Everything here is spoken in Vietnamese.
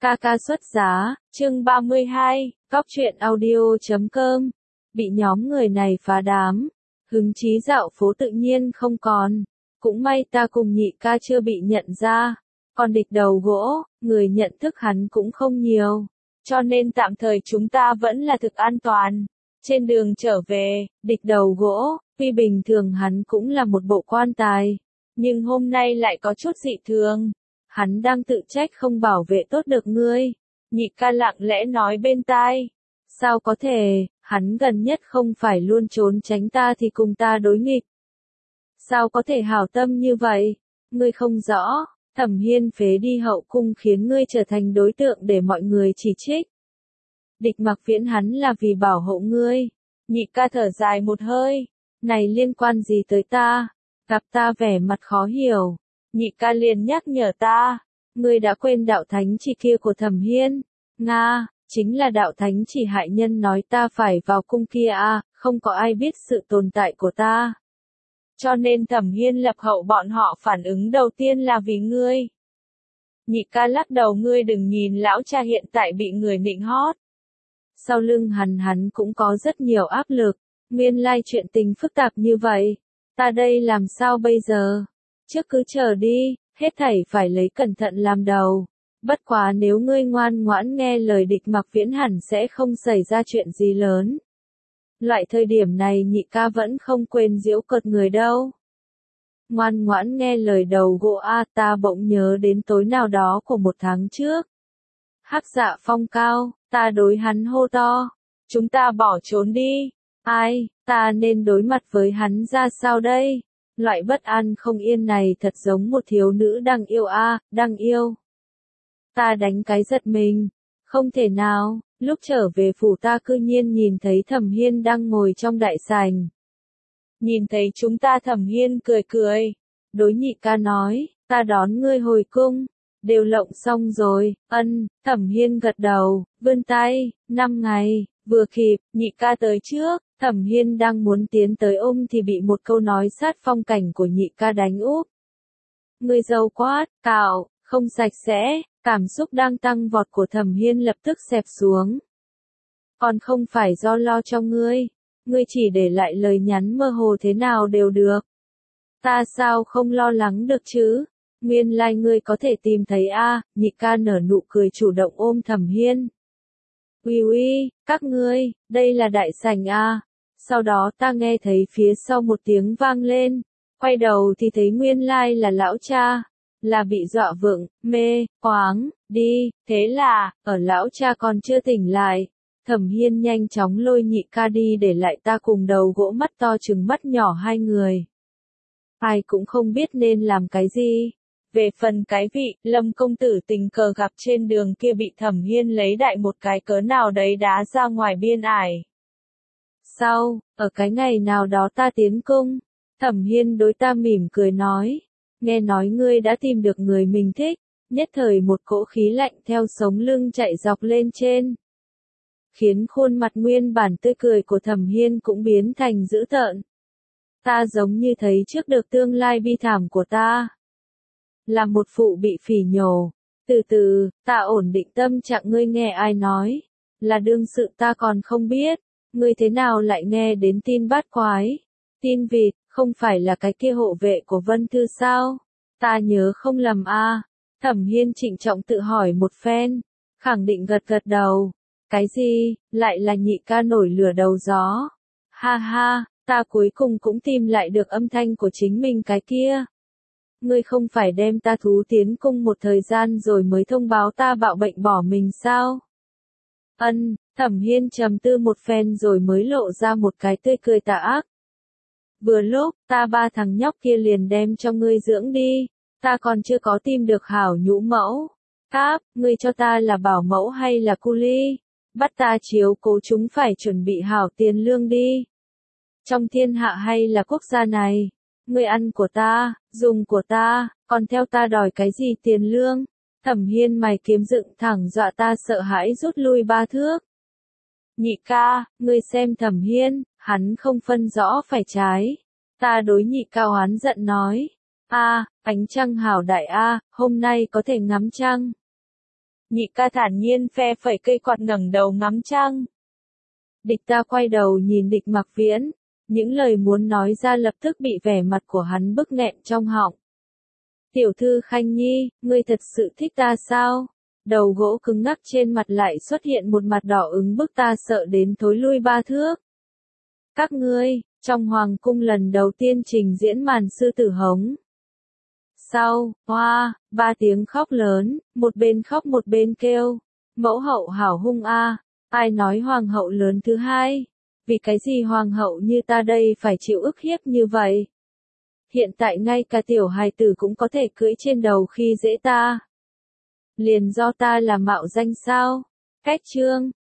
Ca ca xuất giá, chương 32, Góc truyện audio.com. Bị nhóm người này phá đám, hứng chí dạo phố tự nhiên không còn. Cũng may ta cùng nhị ca chưa bị nhận ra. Còn địch đầu gỗ, người nhận thức hắn cũng không nhiều. Cho nên tạm thời chúng ta vẫn là thực an toàn. Trên đường trở về, địch đầu gỗ, tuy bình thường hắn cũng là một bộ quan tài. Nhưng hôm nay lại có chút dị thường. Hắn đang tự trách không bảo vệ tốt được ngươi. Nhị ca lặng lẽ nói bên tai. Sao có thể, hắn gần nhất không phải luôn trốn tránh ta thì cùng ta đối nghịch. Sao có thể hảo tâm như vậy? Ngươi không rõ, Thẩm Hiên phế đi hậu cung khiến ngươi trở thành đối tượng để mọi người chỉ trích. Địch Mặc Viễn hắn là vì bảo hộ ngươi. Nhị ca thở dài một hơi. Này liên quan gì tới ta? Gặp ta vẻ mặt khó hiểu. Nhị ca liền nhắc nhở ta, ngươi đã quên đạo thánh chỉ kia của Thẩm Hiên. Nga, chính là đạo thánh chỉ hại nhân nói ta phải vào cung kia à, không có ai biết sự tồn tại của ta. Cho nên Thẩm Hiên lập hậu bọn họ phản ứng đầu tiên là vì ngươi. Nhị ca lắc đầu, ngươi đừng nhìn lão cha hiện tại bị người nịnh hót. Sau lưng hắn cũng có rất nhiều áp lực, nguyên lai chuyện tình phức tạp như vậy. Ta đây làm sao bây giờ? Trước cứ chờ đi, hết thảy phải lấy cẩn thận làm đầu. Bất quá nếu ngươi ngoan ngoãn nghe lời Địch Mặc Viễn hẳn sẽ không xảy ra chuyện gì lớn. Loại thời điểm này nhị ca vẫn không quên giễu cợt người đâu. Ngoan ngoãn nghe lời đầu gỗ a, ta bỗng nhớ đến tối nào đó của một tháng trước. Hắc Dạ Phong cao, ta đối hắn hô to. Chúng ta bỏ trốn đi. Ai, ta nên đối mặt với hắn ra sao đây? Loại bất an không yên này thật giống một thiếu nữ đang yêu a, đang yêu. Ta đánh cái giật mình. Không thể nào, lúc trở về phủ ta cư nhiên nhìn thấy Thẩm Hiên đang ngồi trong đại sảnh. Nhìn thấy chúng ta Thẩm Hiên cười cười. Đối nhị ca nói, ta đón ngươi hồi cung. Đều lộng xong rồi, Thẩm Hiên gật đầu, vươn tay, 5 ngày, vừa kịp, nhị ca tới trước. Thẩm Hiên đang muốn tiến tới ôm thì bị một câu nói sát phong cảnh của nhị ca đánh úp. Người dâu quát, cạo, không sạch sẽ, cảm xúc đang tăng vọt của Thẩm Hiên lập tức xẹp xuống. Còn không phải do lo cho ngươi chỉ để lại lời nhắn mơ hồ thế nào đều được. Ta sao không lo lắng được chứ? Nguyên lai ngươi có thể tìm thấy a, nhị ca nở nụ cười chủ động ôm Thẩm Hiên. Uy, các ngươi, đây là đại sảnh a. Sau đó ta nghe thấy phía sau một tiếng vang lên, quay đầu thì thấy nguyên lai là lão cha, là bị dọa vượng, mê, choáng, đi, thế là, ở lão cha còn chưa tỉnh lại, Thẩm Hiên nhanh chóng lôi nhị ca đi để lại ta cùng đầu gỗ mắt to trừng mắt nhỏ hai người. Ai cũng không biết nên làm cái gì. Về phần cái vị, Lâm công tử tình cờ gặp trên đường kia bị Thẩm Hiên lấy đại một cái cớ nào đấy đá ra ngoài biên ải. Sau, ở cái ngày nào đó ta tiến cung, Thẩm Hiên đối ta mỉm cười nói, nghe nói ngươi đã tìm được người mình thích, nhất thời một cỗ khí lạnh theo sống lưng chạy dọc lên trên. Khiến khuôn mặt nguyên bản tươi cười của Thẩm Hiên cũng biến thành dữ tợn. Ta giống như thấy trước được tương lai bi thảm của ta. Là một phụ bị phỉ nhổ. Từ từ, ta ổn định tâm trạng, ngươi nghe ai nói. Là đương sự ta còn không biết. Ngươi thế nào lại nghe đến tin bát quái? Tin vịt, không phải là cái kia hộ vệ của Vân Thư sao? Ta nhớ không lầm a. Thẩm Hiên trịnh trọng tự hỏi một phen. Khẳng định gật gật đầu. Cái gì, lại là nhị ca nổi lửa đầu gió? Ha ha, ta cuối cùng cũng tìm lại được âm thanh của chính mình cái kia. Ngươi không phải đem ta thú tiến cung một thời gian rồi mới thông báo ta bạo bệnh bỏ mình sao? Thẩm Hiên trầm tư một phen rồi mới lộ ra một cái tươi cười tà ác. Vừa lúc, ta ba thằng nhóc kia liền đem cho ngươi dưỡng đi, ta còn chưa có tìm được hảo nhũ mẫu. Cáp, ngươi cho ta là bảo mẫu hay là cu ly? Bắt ta chiếu cố chúng phải chuẩn bị hảo tiền lương đi. Trong thiên hạ hay là quốc gia này? Ngươi ăn của ta, dùng của ta, còn theo ta đòi cái gì tiền lương? Thẩm Hiên mày kiếm dựng thẳng dọa ta sợ hãi rút lui 3 thước. Nhị ca, ngươi xem Thẩm Hiên, hắn không phân rõ phải trái. Ta đối nhị ca oán giận nói. Ánh trăng hảo đại a, hôm nay có thể ngắm trăng. Nhị ca thản nhiên phe phẩy cây quạt ngẩng đầu ngắm trăng. Địch ta quay đầu nhìn địch Mặc Viễn, những lời muốn nói ra lập tức bị vẻ mặt của hắn bức nghẹn trong họng. Tiểu thư Khanh Nhi, ngươi thật sự thích ta sao? Đầu gỗ cứng ngắc trên mặt lại xuất hiện một mặt đỏ ứng bức ta sợ đến thối lui 3 thước. Các ngươi, trong hoàng cung lần đầu tiên trình diễn màn sư tử hống. Sau, hoa, 3 tiếng khóc lớn, một bên khóc một bên kêu. Mẫu hậu hảo hung a, ai nói hoàng hậu lớn thứ hai? Vì cái gì hoàng hậu như ta đây phải chịu ức hiếp như vậy? Hiện tại ngay cả tiểu hài tử cũng có thể cưỡi trên đầu khi dễ ta. Liền do ta là mạo danh sao? Cách chương